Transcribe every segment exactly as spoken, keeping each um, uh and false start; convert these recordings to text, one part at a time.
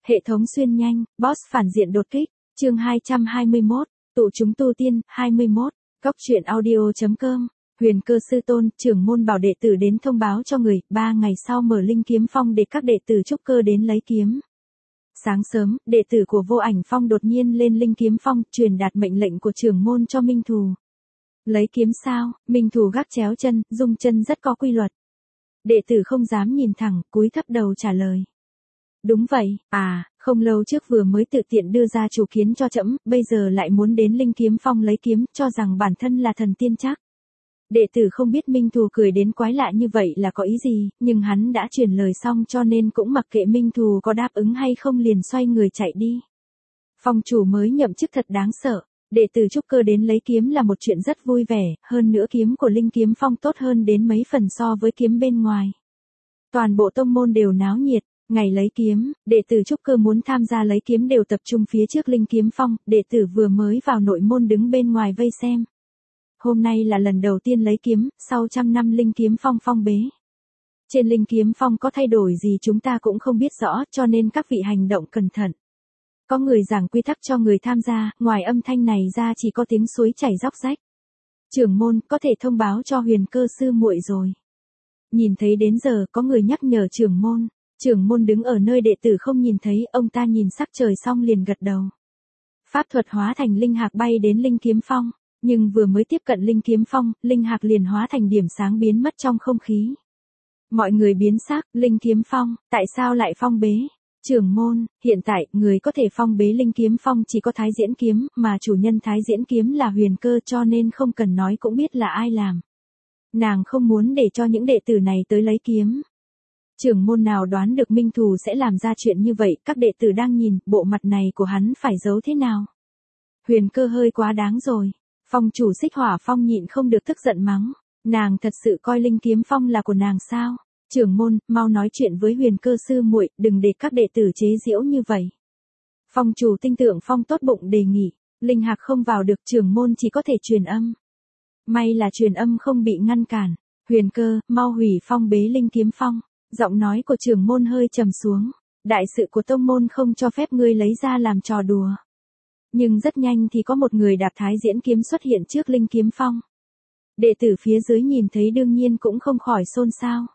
Hệ thống xuyên nhanh, boss phản diện đột kích, chương hai trăm hai mươi mốt, tụ chúng tu tiên, hai mươi mốt, cóc truyện audio.com, Huyền Cơ sư tôn, trưởng môn bảo đệ tử đến thông báo cho người, ba ngày sau mở linh kiếm phong để các đệ tử trúc cơ đến lấy kiếm. Sáng sớm, đệ tử của Vô Ảnh Phong đột nhiên lên linh kiếm phong, truyền đạt mệnh lệnh của trưởng môn cho Minh Thù. Lấy kiếm sao? Minh Thù gác chéo chân, dung chân rất có quy luật. Đệ tử không dám nhìn thẳng, cúi thấp đầu trả lời. Đúng vậy, à, không lâu trước vừa mới tự tiện đưa ra chủ kiến cho trẫm, bây giờ lại muốn đến linh kiếm phong lấy kiếm, cho rằng bản thân là thần tiên chắc. Đệ tử không biết Minh Thù cười đến quái lạ như vậy là có ý gì, nhưng hắn đã truyền lời xong cho nên cũng mặc kệ Minh Thù có đáp ứng hay không, liền xoay người chạy đi. Phong chủ mới nhậm chức thật đáng sợ, đệ tử trúc cơ đến lấy kiếm là một chuyện rất vui vẻ, hơn nữa kiếm của linh kiếm phong tốt hơn đến mấy phần so với kiếm bên ngoài. Toàn bộ tông môn đều náo nhiệt. Ngày lấy kiếm, đệ tử trúc cơ muốn tham gia lấy kiếm đều tập trung phía trước linh kiếm phong, đệ tử vừa mới vào nội môn đứng bên ngoài vây xem. Hôm nay là lần đầu tiên lấy kiếm, sau trăm năm linh kiếm phong phong bế. Trên linh kiếm phong có thay đổi gì chúng ta cũng không biết rõ, cho nên các vị hành động cẩn thận. Có người giảng quy tắc cho người tham gia, ngoài âm thanh này ra chỉ có tiếng suối chảy róc rách. Trưởng môn, có thể thông báo cho Huyền Cơ sư muội rồi. Nhìn thấy đến giờ có người nhắc nhở trưởng môn. Trưởng môn đứng ở nơi đệ tử không nhìn thấy, ông ta nhìn sắc trời xong liền gật đầu. Pháp thuật hóa thành linh hạc bay đến linh kiếm phong, nhưng vừa mới tiếp cận linh kiếm phong, linh hạc liền hóa thành điểm sáng biến mất trong không khí. Mọi người biến sắc, linh kiếm phong, tại sao lại phong bế? Trưởng môn, hiện tại, người có thể phong bế linh kiếm phong chỉ có Thái Diễn kiếm, mà chủ nhân Thái Diễn kiếm là Huyền Cơ, cho nên không cần nói cũng biết là ai làm. Nàng không muốn để cho những đệ tử này tới lấy kiếm. Trưởng môn nào đoán được Minh Thù sẽ làm ra chuyện như vậy, các đệ tử đang nhìn, bộ mặt này của hắn phải giấu thế nào? Huyền Cơ hơi quá đáng rồi. Phong chủ Xích Hỏa Phong nhịn không được tức giận mắng. Nàng thật sự coi linh kiếm phong là của nàng sao? Trưởng môn, mau nói chuyện với Huyền Cơ sư muội, đừng để các đệ tử chế giễu như vậy. Phong chủ Tinh Tượng Phong tốt bụng đề nghị, linh hạc không vào được, trưởng môn chỉ có thể truyền âm. May là truyền âm không bị ngăn cản. Huyền Cơ, mau hủy phong bế linh kiếm phong. Giọng nói của trưởng môn hơi trầm xuống, đại sự của tông môn không cho phép ngươi lấy ra làm trò đùa. Nhưng rất nhanh thì có một người đạp Thái Diễn kiếm xuất hiện trước linh kiếm phong. Đệ tử phía dưới nhìn thấy đương nhiên cũng không khỏi xôn xao.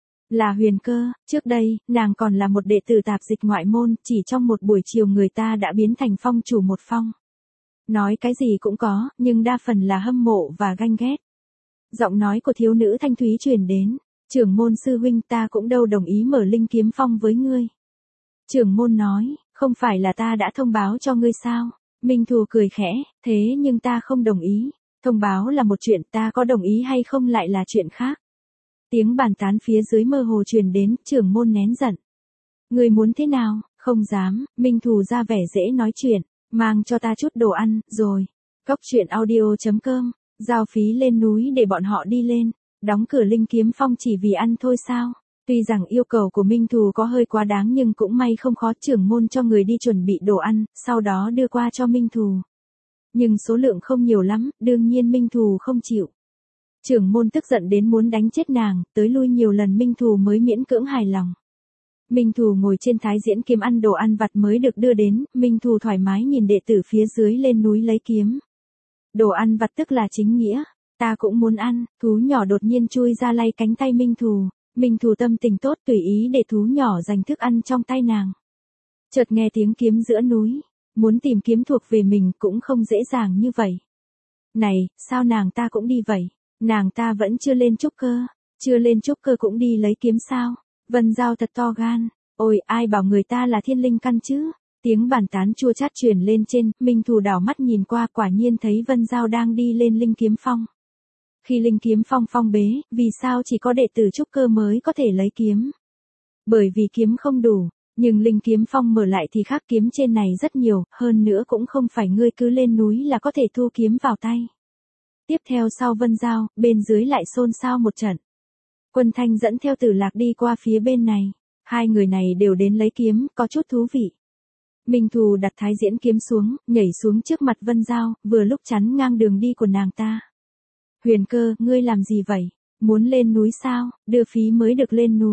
Là Huyền Cơ, trước đây, nàng còn là một đệ tử tạp dịch ngoại môn, chỉ trong một buổi chiều người ta đã biến thành phong chủ một phong. Nói cái gì cũng có, nhưng đa phần là hâm mộ và ganh ghét. Giọng nói của thiếu nữ thanh thúy truyền đến. Trưởng môn sư huynh, ta cũng đâu đồng ý mở linh kiếm phong với ngươi. Trưởng môn nói, không phải là ta đã thông báo cho ngươi sao? Minh Thù cười khẽ, thế nhưng ta không đồng ý. Thông báo là một chuyện, ta có đồng ý hay không lại là chuyện khác. Tiếng bàn tán phía dưới mơ hồ truyền đến, trưởng môn nén giận. Ngươi muốn thế nào? Không dám. Minh Thù ra vẻ dễ nói chuyện, mang cho ta chút đồ ăn, rồi. Cóc truyện audio.com, giao phí lên núi để bọn họ đi lên. Đóng cửa linh kiếm phong chỉ vì ăn thôi sao? Tuy rằng yêu cầu của Minh Thù có hơi quá đáng nhưng cũng may không khó, trưởng môn cho người đi chuẩn bị đồ ăn, sau đó đưa qua cho Minh Thù. Nhưng số lượng không nhiều lắm, đương nhiên Minh Thù không chịu. Trưởng môn tức giận đến muốn đánh chết nàng, tới lui nhiều lần Minh Thù mới miễn cưỡng hài lòng. Minh Thù ngồi trên Thái Diễn kiếm ăn đồ ăn vặt mới được đưa đến, Minh Thù thoải mái nhìn đệ tử phía dưới lên núi lấy kiếm. Đồ ăn vặt tức là chính nghĩa. Ta cũng muốn ăn, thú nhỏ đột nhiên chui ra lay cánh tay Minh Thù. Minh Thù tâm tình tốt tùy ý để thú nhỏ giành thức ăn trong tay nàng. Chợt nghe tiếng kiếm giữa núi, muốn tìm kiếm thuộc về mình cũng không dễ dàng như vậy. Này, sao nàng ta cũng đi vậy? Nàng ta vẫn chưa lên trúc cơ, chưa lên trúc cơ cũng đi lấy kiếm sao? Vân Giao thật to gan, ôi ai bảo người ta là thiên linh căn chứ? Tiếng bàn tán chua chát truyền lên trên, Minh Thù đảo mắt nhìn qua quả nhiên thấy Vân Giao đang đi lên linh kiếm phong. Khi linh kiếm phong phong bế, vì sao chỉ có đệ tử trúc cơ mới có thể lấy kiếm? Bởi vì kiếm không đủ, nhưng linh kiếm phong mở lại thì khác, kiếm trên này rất nhiều, hơn nữa cũng không phải ngươi cứ lên núi là có thể thu kiếm vào tay. Tiếp theo sau Vân Giao, bên dưới lại xôn xao một trận. Quân Thanh dẫn theo Tử Lạc đi qua phía bên này, hai người này đều đến lấy kiếm, có chút thú vị. Minh Thù đặt Thái Diễn kiếm xuống, nhảy xuống trước mặt Vân Giao, vừa lúc chắn ngang đường đi của nàng ta. Huyền Cơ, ngươi làm gì vậy? Muốn lên núi sao? Đưa phí mới được lên núi.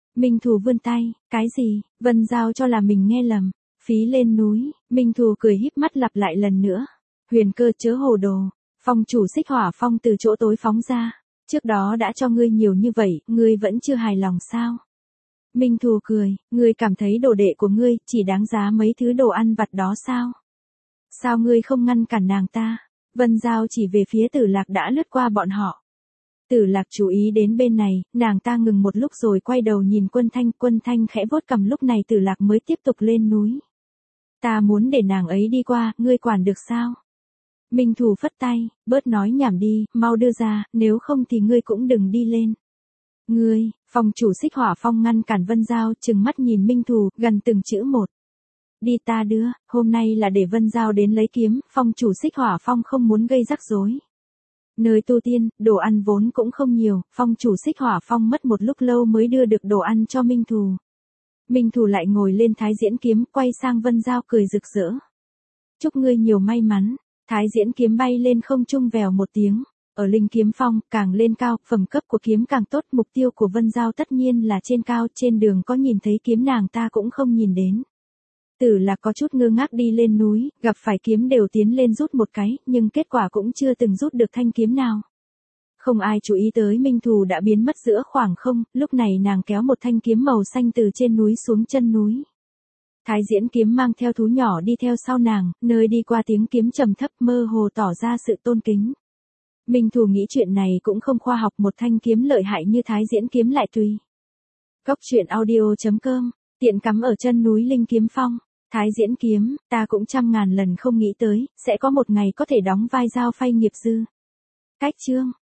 Minh Thù vươn tay, cái gì, Vân Giao cho là mình nghe lầm, phí lên núi, Minh Thù cười híp mắt lặp lại lần nữa. Huyền Cơ chớ hồ đồ, phong chủ Xích Hỏa Phong từ chỗ tối phóng ra, trước đó đã cho ngươi nhiều như vậy, ngươi vẫn chưa hài lòng sao? Minh Thù cười, ngươi cảm thấy đồ đệ của ngươi chỉ đáng giá mấy thứ đồ ăn vặt đó sao? Sao ngươi không ngăn cản nàng ta? Vân Giao chỉ về phía Tử Lạc đã lướt qua bọn họ. Tử Lạc chú ý đến bên này, nàng ta ngừng một lúc rồi quay đầu nhìn Quân Thanh, Quân Thanh khẽ vuốt cằm, lúc này Tử Lạc mới tiếp tục lên núi. Ta muốn để nàng ấy đi qua, ngươi quản được sao? Minh Thù phất tay, bớt nói nhảm đi, mau đưa ra, nếu không thì ngươi cũng đừng đi lên. Ngươi, phong chủ Xích Hỏa Phong ngăn cản Vân Giao, trừng mắt nhìn Minh Thù, gần từng chữ một. Đi ta đưa, hôm nay là để Vân Giao đến lấy kiếm, phong chủ Xích Hỏa Phong không muốn gây rắc rối. Nơi tu tiên, đồ ăn vốn cũng không nhiều, phong chủ Xích Hỏa Phong mất một lúc lâu mới đưa được đồ ăn cho Minh Thù. Minh Thù lại ngồi lên Thái Diễn Kiếm, quay sang Vân Giao cười rực rỡ. Chúc ngươi nhiều may mắn, Thái Diễn Kiếm bay lên không trung vèo một tiếng. Ở Linh Kiếm Phong, càng lên cao, phẩm cấp của kiếm càng tốt, mục tiêu của Vân Giao tất nhiên là trên cao, trên đường có nhìn thấy kiếm nàng ta cũng không nhìn đến. Tử Lạc có chút ngơ ngác đi lên núi, gặp phải kiếm đều tiến lên rút một cái, nhưng kết quả cũng chưa từng rút được thanh kiếm nào. Không ai chú ý tới Minh Thù đã biến mất giữa khoảng không, lúc này nàng kéo một thanh kiếm màu xanh từ trên núi xuống chân núi. Thái Diễn Kiếm mang theo thú nhỏ đi theo sau nàng, nơi đi qua tiếng kiếm trầm thấp mơ hồ tỏ ra sự tôn kính. Minh Thù nghĩ chuyện này cũng không khoa học, một thanh kiếm lợi hại như Thái Diễn Kiếm lại tùy. Cốc truyện audio chấm com, tiện cắm ở chân núi Linh Kiếm Phong. Thái Diễn Kiếm, ta cũng trăm ngàn lần không nghĩ tới, sẽ có một ngày có thể đóng vai Giao Phay nghiệp dư. Cách chương.